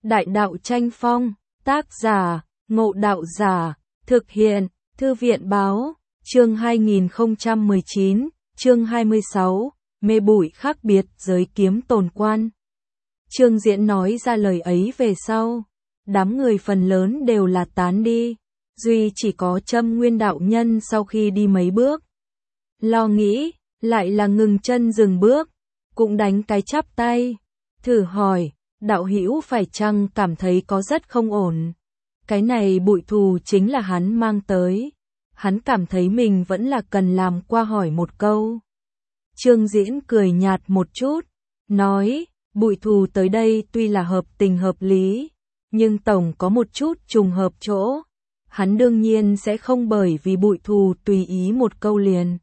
Đại đạo tranh phong, tác giả, Ngộ Đạo Giả, thực hiện, Thư viện báo, chương 2019, chương 26, mê bụi khác biệt giới kiếm tồn quan. Trương Diễn nói ra lời ấy về sau, đám người phần lớn đều là tán đi, duy chỉ có Trâm Nguyên đạo nhân sau khi đi mấy bước, lo nghĩ, lại là ngừng chân dừng bước, cũng đánh cái chắp tay, thử hỏi, đạo hữu phải chăng cảm thấy có rất không ổn. Cái này bụi thù chính là hắn mang tới, hắn cảm thấy mình vẫn là cần làm qua hỏi một câu. Trương Diễn cười nhạt một chút, nói, bụi thù tới đây tuy là hợp tình hợp lý, nhưng tổng có một chút trùng hợp chỗ. Hắn đương nhiên sẽ không bởi vì bụi thù tùy ý một câu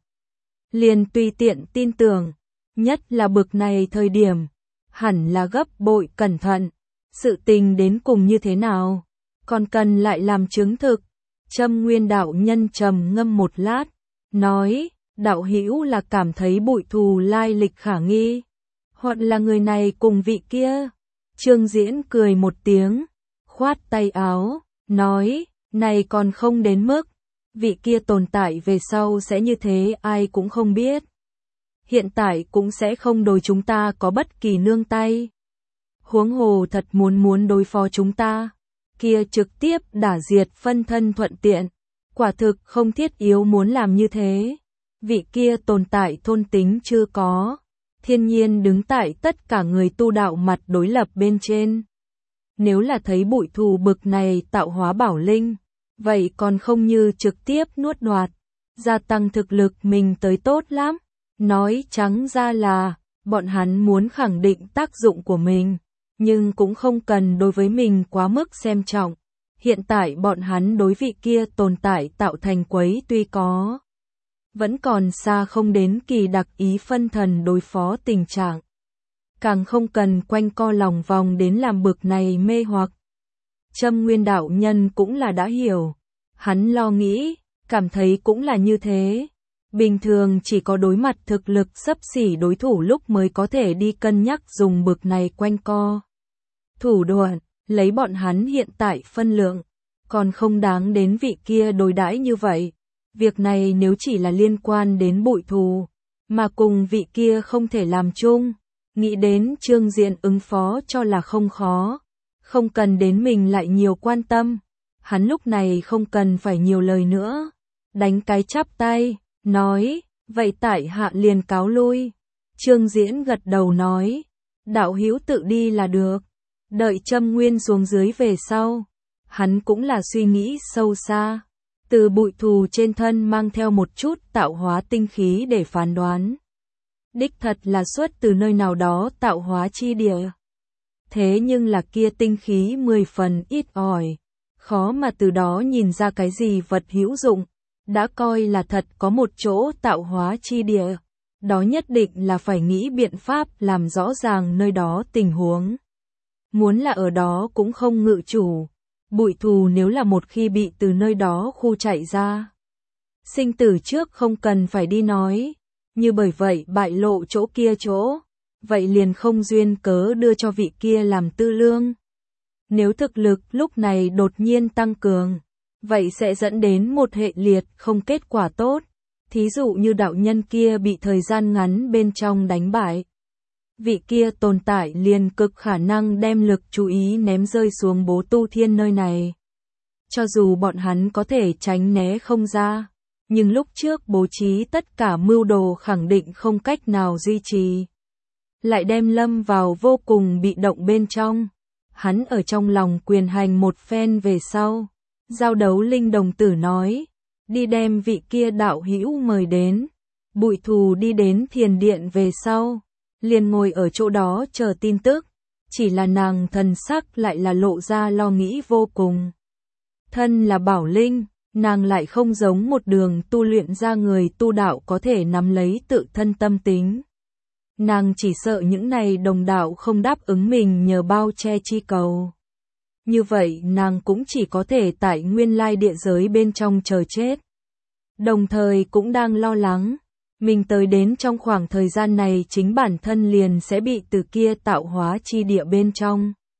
liền tùy tiện tin tưởng, nhất là bực này thời điểm, hẳn là gấp bội cẩn thận, sự tình đến cùng như thế nào, còn cần lại làm chứng thực. Trâm Nguyên đạo nhân trầm ngâm một lát, nói, đạo hữu là cảm thấy bụi thù lai lịch khả nghi, hoặc là người này cùng vị kia. Trương Diễn cười một tiếng, khoát tay áo, nói, này còn không đến mức, vị kia tồn tại về sau sẽ như thế ai cũng không biết. Hiện tại cũng sẽ không đối chúng ta có bất kỳ nương tay. Huống hồ thật muốn đối phó chúng ta, kia trực tiếp đả diệt phân thân thuận tiện, quả thực không thiết yếu muốn làm như thế. Vị kia tồn tại thôn tính chưa có, thiên nhiên đứng tại tất cả người tu đạo mặt đối lập bên trên. Nếu là thấy bụi thù bực này tạo hóa bảo linh, vậy còn không như trực tiếp nuốt đoạt, gia tăng thực lực mình tới tốt lắm. Nói trắng ra là, bọn hắn muốn khẳng định tác dụng của mình, nhưng cũng không cần đối với mình quá mức xem trọng. Hiện tại bọn hắn đối vị kia tồn tại tạo thành quấy tuy có, vẫn còn xa không đến kỳ đặc ý phân thần đối phó tình trạng. Càng không cần quanh co lòng vòng đến làm bực này mê hoặc. Trâm Nguyên đạo nhân cũng là đã hiểu, hắn lo nghĩ, cảm thấy cũng là như thế. Bình thường chỉ có đối mặt thực lực xấp xỉ đối thủ lúc mới có thể đi cân nhắc dùng bực này quanh co thủ đoạn, lấy bọn hắn hiện tại phân lượng, còn không đáng đến vị kia đối đãi như vậy. Việc này nếu chỉ là liên quan đến bụi thù, mà cùng vị kia không thể làm chung, nghĩ đến Trương Diễn ứng phó cho là không khó, không cần đến mình lại nhiều quan tâm. Hắn lúc này không cần phải nhiều lời nữa, đánh cái chắp tay, nói, vậy tại hạ liền cáo lui. Trương Diễn gật đầu nói, đạo hữu tự đi là được. Đợi Trâm Nguyên xuống dưới về sau, hắn cũng là suy nghĩ sâu xa, từ bụi thù trên thân mang theo một chút tạo hóa tinh khí để phán đoán. Đích thật là xuất từ nơi nào đó tạo hóa chi địa. Thế nhưng là kia tinh khí 10 phần ít ỏi, khó mà từ đó nhìn ra cái gì vật hữu dụng. Đã coi là thật có một chỗ tạo hóa chi địa, đó nhất định là phải nghĩ biện pháp làm rõ ràng nơi đó tình huống. Muốn là ở đó cũng không ngự chủ, bụi thù nếu là một khi bị từ nơi đó khu chạy ra, sinh tử trước không cần phải đi nói, như bởi vậy bại lộ chỗ kia chỗ, vậy liền không duyên cớ đưa cho vị kia làm tư lương. Nếu thực lực lúc này đột nhiên tăng cường, vậy sẽ dẫn đến một hệ liệt không kết quả tốt, thí dụ như đạo nhân kia bị thời gian ngắn bên trong đánh bại. Vị kia tồn tại liền cực khả năng đem lực chú ý ném rơi xuống Bố Tu Thiên nơi này. Cho dù bọn hắn có thể tránh né không ra, nhưng lúc trước bố trí tất cả mưu đồ khẳng định không cách nào duy trì. Lại đem lâm vào vô cùng bị động bên trong. Hắn ở trong lòng quyền hành một phen về sau. Giao đấu linh đồng tử nói, đi đem vị kia đạo hữu mời đến. Bụi thù đi đến thiền điện về sau, liền ngồi ở chỗ đó chờ tin tức, chỉ là nàng thần sắc lại là lộ ra lo nghĩ vô cùng. Thân là bảo linh, nàng lại không giống một đường tu luyện ra người tu đạo có thể nắm lấy tự thân tâm tính. Nàng chỉ sợ những này đồng đạo không đáp ứng mình nhờ bao che chi cầu. Như vậy nàng cũng chỉ có thể tại nguyên lai địa giới bên trong chờ chết. Đồng thời cũng đang lo lắng, mình tới đến trong khoảng thời gian này chính bản thân liền sẽ bị từ kia tạo hóa chi địa bên trong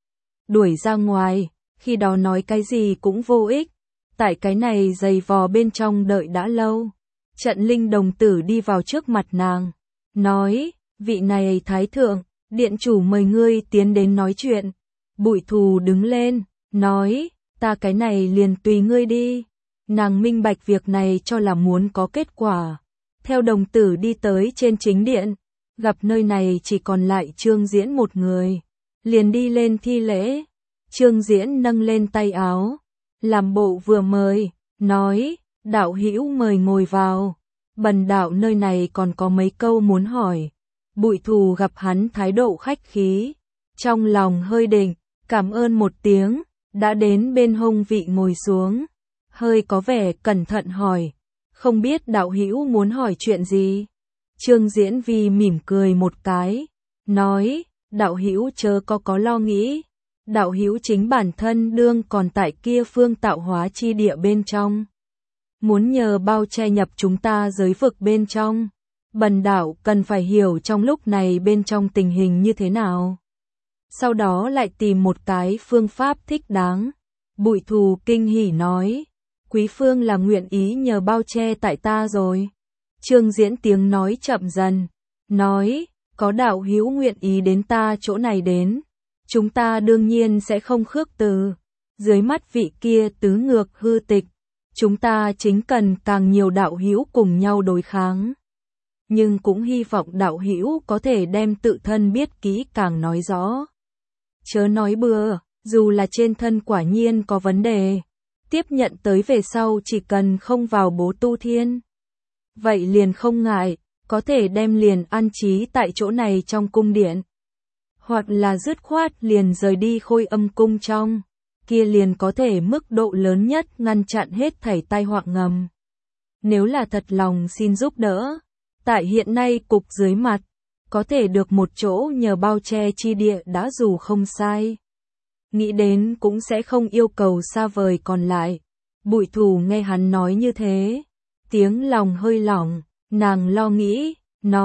đuổi ra ngoài, khi đó nói cái gì cũng vô ích, tại cái này giày vò bên trong đợi đã lâu. Trận Linh đồng tử đi vào trước mặt nàng, nói, vị này thái thượng, điện chủ mời ngươi tiến đến nói chuyện. Bụi Thù đứng lên, nói, ta cái này liền tùy ngươi đi. Nàng minh bạch việc này cho là muốn có kết quả. Theo đồng tử đi tới trên chính điện, gặp nơi này chỉ còn lại Trương Diễn một người, liền đi lên thi lễ. Trương Diễn nâng lên tay áo, làm bộ vừa mời, nói, đạo hữu mời ngồi vào. Bần đạo nơi này còn có mấy câu muốn hỏi. Bụi Thù gặp hắn thái độ khách khí, trong lòng hơi định, cảm ơn một tiếng, đã đến bên hông vị ngồi xuống, hơi có vẻ cẩn thận hỏi, không biết đạo hữu muốn hỏi chuyện gì? Trương Diễn Vi mỉm cười một cái, nói, đạo hữu chớ có lo nghĩ, đạo hữu chính bản thân đương còn tại kia phương tạo hóa chi địa bên trong. Muốn nhờ bao che nhập chúng ta giới vực bên trong, bần đạo cần phải hiểu trong lúc này bên trong tình hình như thế nào. Sau đó lại tìm một cái phương pháp thích đáng. Bụi Thù kinh hỉ nói, quý phương là nguyện ý nhờ bao che tại ta rồi. Trương Diễn tiếng nói chậm dần, nói, có đạo hữu nguyện ý đến ta chỗ này đến, chúng ta đương nhiên sẽ không khước từ. Dưới mắt vị kia tứ ngược hư tịch, chúng ta chính cần càng nhiều đạo hữu cùng nhau đối kháng. Nhưng cũng hy vọng đạo hữu có thể đem tự thân biết kỹ càng nói rõ. Chớ nói bừa, dù là trên thân quả nhiên có vấn đề, tiếp nhận tới về sau chỉ cần không vào bố tu thiên. Vậy liền không ngại, có thể đem liền an trí tại chỗ này trong cung điện. Hoặc là dứt khoát liền rời đi Khôi Âm cung trong, kia liền có thể mức độ lớn nhất ngăn chặn hết thảy tai họa ngầm. Nếu là thật lòng xin giúp đỡ, tại hiện nay cục dưới mặt, có thể được một chỗ nhờ bao che chi địa đã dù không sai. Nghĩ đến cũng sẽ không yêu cầu xa vời còn lại. Bụi Thù nghe hắn nói như thế, tiếng lòng hơi lỏng, nàng lo nghĩ,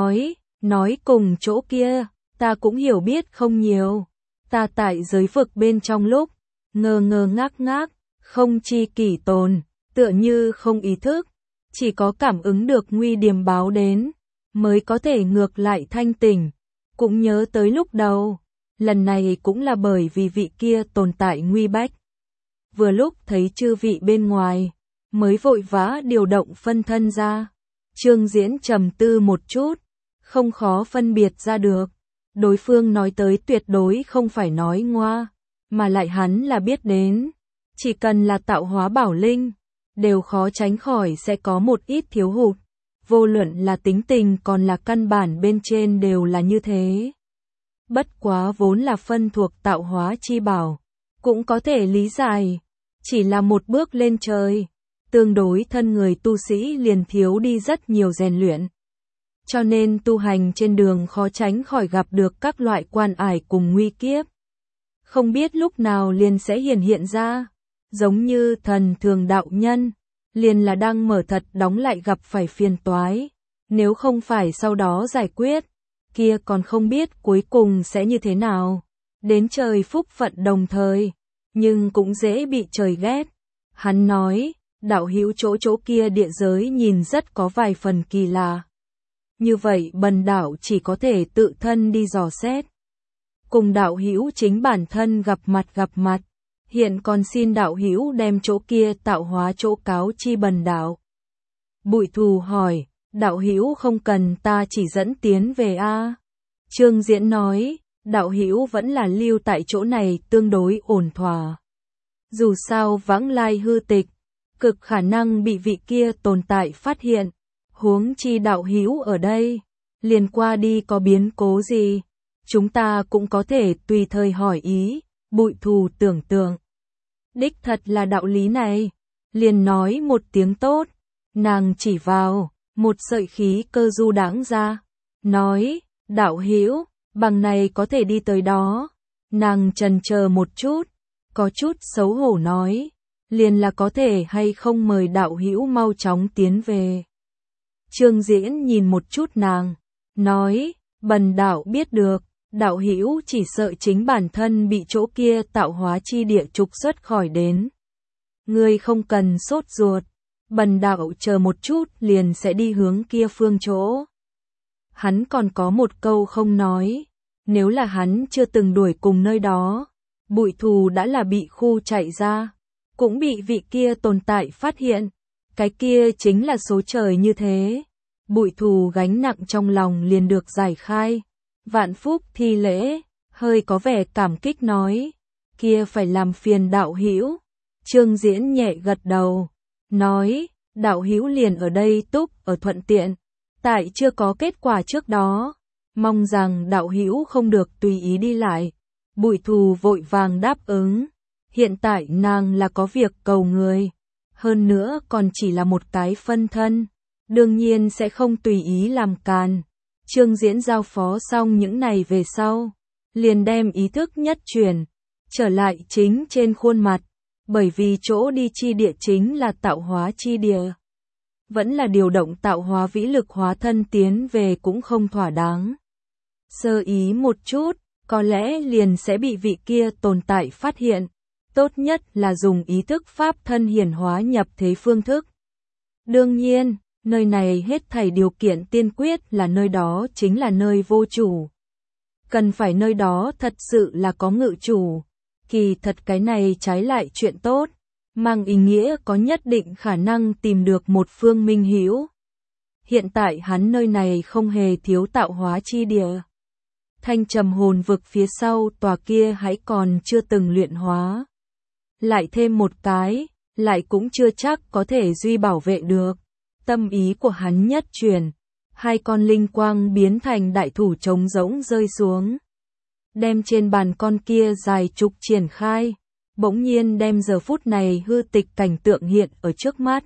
nói cùng chỗ kia, ta cũng hiểu biết không nhiều. Ta tại giới vực bên trong lúc, ngơ ngác, không chi kỷ tồn, tựa như không ý thức, chỉ có cảm ứng được nguy điềm báo đến, mới có thể ngược lại thanh tỉnh. Cũng nhớ tới lúc đầu, lần này cũng là bởi vì vị kia tồn tại nguy bách. Vừa lúc thấy chư vị bên ngoài, mới vội vã điều động phân thân ra. Trương Diễn trầm tư một chút, không khó phân biệt ra được. Đối phương nói tới tuyệt đối không phải nói ngoa, mà lại hắn là biết đến. Chỉ cần là tạo hóa bảo linh, đều khó tránh khỏi sẽ có một ít thiếu hụt. Vô luận là tính tình còn là căn bản bên trên đều là như thế. Bất quá vốn là phân thuộc tạo hóa chi bảo, cũng có thể lý giải. Chỉ là một bước lên trời, tương đối thân người tu sĩ liền thiếu đi rất nhiều rèn luyện. Cho nên tu hành trên đường khó tránh khỏi gặp được các loại quan ải cùng nguy kiếp. Không biết lúc nào liền sẽ hiện ra, giống như thần thường đạo nhân, liền là đang mở thật đóng lại gặp phải phiền toái. Nếu không phải sau đó giải quyết, kia còn không biết cuối cùng sẽ như thế nào. Đến trời phúc phận đồng thời, nhưng cũng dễ bị trời ghét. Hắn nói, đạo hữu chỗ kia địa giới nhìn rất có vài phần kỳ lạ. Như vậy bần đạo chỉ có thể tự thân đi dò xét. Cùng đạo hữu chính bản thân gặp mặt. Hiện còn xin đạo hữu đem chỗ kia tạo hóa chỗ cáo chi bần đạo. Bụi Thù hỏi, đạo hữu không cần ta chỉ dẫn tiến về a? Trương Diễn nói, đạo hữu vẫn là lưu tại chỗ này tương đối ổn thỏa. Dù sao vãng lai hư tịch, cực khả năng bị vị kia tồn tại phát hiện. Huống chi đạo hữu ở đây, liền qua đi có biến cố gì, chúng ta cũng có thể tùy thời hỏi ý. Bụi Thù tưởng tượng, đích thật là đạo lý này, liền nói một tiếng tốt. Nàng chỉ vào một sợi khí cơ du đãng ra, nói, đạo hữu, bằng này có thể đi tới đó. Nàng chần chờ một chút, có chút xấu hổ nói, liền là có thể hay không mời đạo hữu mau chóng tiến về. Trương Diễn nhìn một chút nàng, nói, bần đạo biết được, đạo hữu chỉ sợ chính bản thân bị chỗ kia tạo hóa chi địa trục xuất khỏi đến. Ngươi không cần sốt ruột, bần đạo chờ một chút liền sẽ đi hướng kia phương chỗ. Hắn còn có một câu không nói, nếu là hắn chưa từng đuổi cùng nơi đó, Bụi Thù đã là bị khu chạy ra, cũng bị vị kia tồn tại phát hiện, cái kia chính là số trời như thế. Bụi Thù gánh nặng trong lòng liền được giải khai, vạn phúc thi lễ, hơi có vẻ cảm kích nói, kia phải làm phiền đạo hữu. Trương Diễn nhẹ gật đầu, nói, đạo hữu liền ở đây túc ở thuận tiện, tại chưa có kết quả trước đó, mong rằng đạo hữu không được tùy ý đi lại. Bụi Thù vội vàng đáp ứng, hiện tại nàng là có việc cầu người, hơn nữa còn chỉ là một cái phân thân, đương nhiên sẽ không tùy ý làm càn. Trương Diễn giao phó xong những này về sau, liền đem ý thức nhất chuyển, trở lại chính trên khuôn mặt, bởi vì chỗ đi chi địa chính là tạo hóa chi địa. Vẫn là điều động tạo hóa vĩ lực hóa thân tiến về cũng không thỏa đáng. Sơ ý một chút, có lẽ liền sẽ bị vị kia tồn tại phát hiện, tốt nhất là dùng ý thức pháp thân hiển hóa nhập thế phương thức. Đương nhiên, nơi này hết thảy điều kiện tiên quyết là nơi đó chính là nơi vô chủ. Cần phải nơi đó thật sự là có ngự chủ. Kỳ thật cái này trái lại chuyện tốt, mang ý nghĩa có nhất định khả năng tìm được một phương minh hữu. Hiện tại hắn nơi này không hề thiếu tạo hóa chi địa. Thanh trầm hồn vực phía sau tòa kia hãy còn chưa từng luyện hóa. Lại thêm một cái, lại cũng chưa chắc có thể duy bảo vệ được. Tâm ý của hắn nhất chuyển, hai con linh quang biến thành đại thủ trống rỗng rơi xuống. Đem trên bàn con kia dài trục triển khai, bỗng nhiên đem giờ phút này hư tịch cảnh tượng hiện ở trước mắt.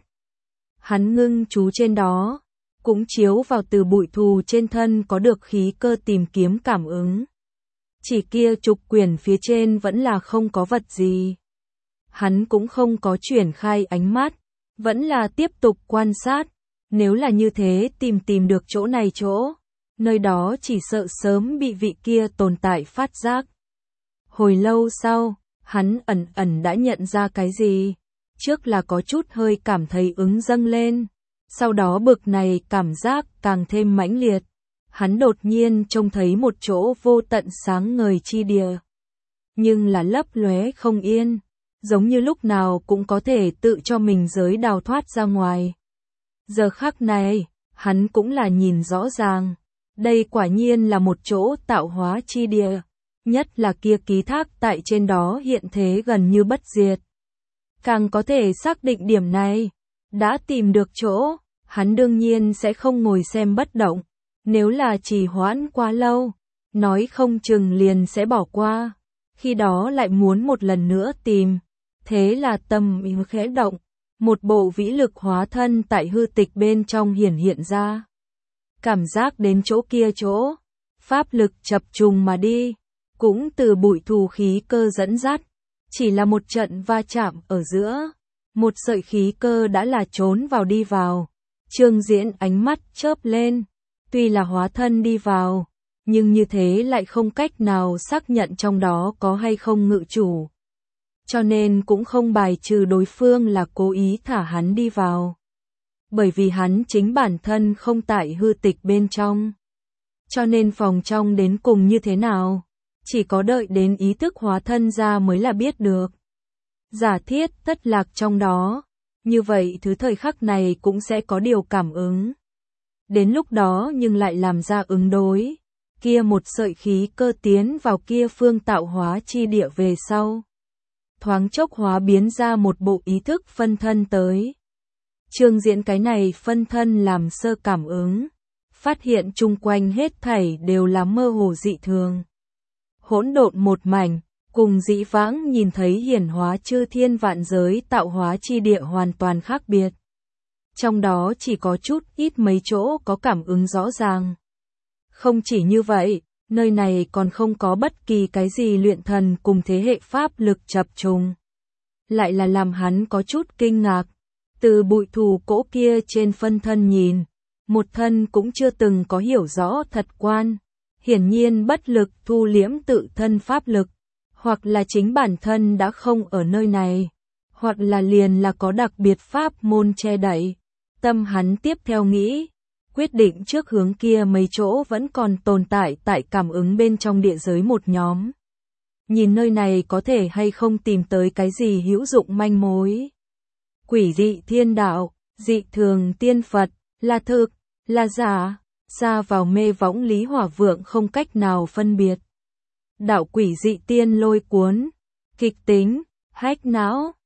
Hắn ngưng chú trên đó, cũng chiếu vào từ Bụi Thù trên thân có được khí cơ tìm kiếm cảm ứng. Chỉ kia trục quyển phía trên vẫn là không có vật gì. Hắn cũng không có chuyển khai ánh mắt, vẫn là tiếp tục quan sát. Nếu là như thế tìm được chỗ này chỗ, nơi đó chỉ sợ sớm bị vị kia tồn tại phát giác. Hồi lâu sau, hắn ẩn đã nhận ra cái gì. Trước là có chút hơi cảm thấy ứng dâng lên. Sau đó bực này cảm giác càng thêm mãnh liệt. Hắn đột nhiên trông thấy một chỗ vô tận sáng ngời chi địa. Nhưng là lấp lóe không yên, giống như lúc nào cũng có thể tự cho mình giới đào thoát ra ngoài. Giờ khắc này, hắn cũng là nhìn rõ ràng. Đây quả nhiên là một chỗ tạo hóa chi địa. Nhất là kia ký thác tại trên đó hiện thế gần như bất diệt. Càng có thể xác định điểm này. Đã tìm được chỗ, hắn đương nhiên sẽ không ngồi xem bất động. Nếu là trì hoãn quá lâu, nói không chừng liền sẽ bỏ qua. Khi đó lại muốn một lần nữa tìm. Thế là tâm ý khẽ động. Một bộ vĩ lực hóa thân tại hư tịch bên trong hiện ra. Cảm giác đến chỗ kia chỗ, pháp lực chập trùng mà đi, cũng từ Bụi Thù khí cơ dẫn dắt, chỉ là một trận va chạm ở giữa, một sợi khí cơ đã là trốn vào đi vào. Trương Diễn ánh mắt chớp lên, tuy là hóa thân đi vào, nhưng như thế lại không cách nào xác nhận trong đó có hay không ngự chủ. Cho nên cũng không bài trừ đối phương là cố ý thả hắn đi vào. Bởi vì hắn chính bản thân không tại hư tịch bên trong. Cho nên phòng trong đến cùng như thế nào, chỉ có đợi đến ý thức hóa thân ra mới là biết được. Giả thiết tất lạc trong đó, như vậy thứ thời khắc này cũng sẽ có điều cảm ứng. Đến lúc đó nhưng lại làm ra ứng đối, kia một sợi khí cơ tiến vào kia phương tạo hóa chi địa về sau. Thoáng chốc hóa biến ra một bộ ý thức phân thân tới. Trương Diễn cái này phân thân làm sơ cảm ứng, phát hiện chung quanh hết thảy đều là mơ hồ dị thường. Hỗn độn một mảnh, cùng dĩ vãng nhìn thấy hiển hóa chư thiên vạn giới tạo hóa chi địa hoàn toàn khác biệt. Trong đó chỉ có chút ít mấy chỗ có cảm ứng rõ ràng. Không chỉ như vậy, nơi này còn không có bất kỳ cái gì luyện thần cùng thế hệ pháp lực chập trùng. Lại là làm hắn có chút kinh ngạc. Từ Bụi Thù cỗ kia trên phân thân nhìn, một thân cũng chưa từng có hiểu rõ thật quan. hiển nhiên bất lực thu liễm tự thân pháp lực, hoặc là chính bản thân đã không ở nơi này, hoặc là liền là có đặc biệt pháp môn che đậy. Tâm hắn tiếp theo nghĩ, quyết định trước hướng kia mấy chỗ vẫn còn tồn tại tại cảm ứng bên trong địa giới một nhóm. Nhìn nơi này có thể hay không tìm tới cái gì hữu dụng manh mối. Quỷ dị thiên đạo, dị thường tiên Phật, là thực, là giả, xa vào mê võng Lý Hỏa Vượng không cách nào phân biệt. Đạo quỷ dị tiên lôi cuốn, kịch tính, hách não,